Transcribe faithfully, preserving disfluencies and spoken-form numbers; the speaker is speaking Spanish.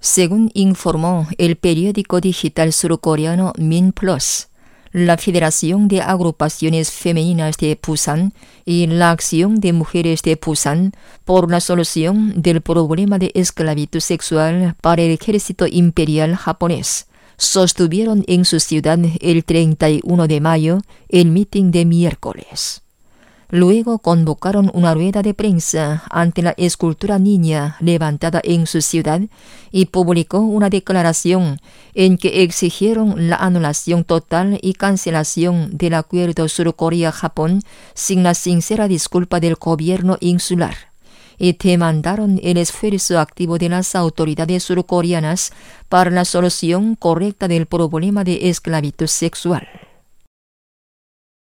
Según informó el periódico digital surcoreano Minplus, la Federación de Agrupaciones Femeninas de Busan y la Acción de Mujeres de Busan por la solución del problema de esclavitud sexual para el ejército imperial japonés sostuvieron en su ciudad el treinta y uno de mayo el mitin de miércoles. Luego convocaron una rueda de prensa ante la escultura niña levantada en su ciudad y publicó una declaración en que exigieron la anulación total y cancelación del acuerdo Surcorea-Japón sin la sincera disculpa del gobierno insular, y demandaron el esfuerzo activo de las autoridades surcoreanas para la solución correcta del problema de esclavitud sexual.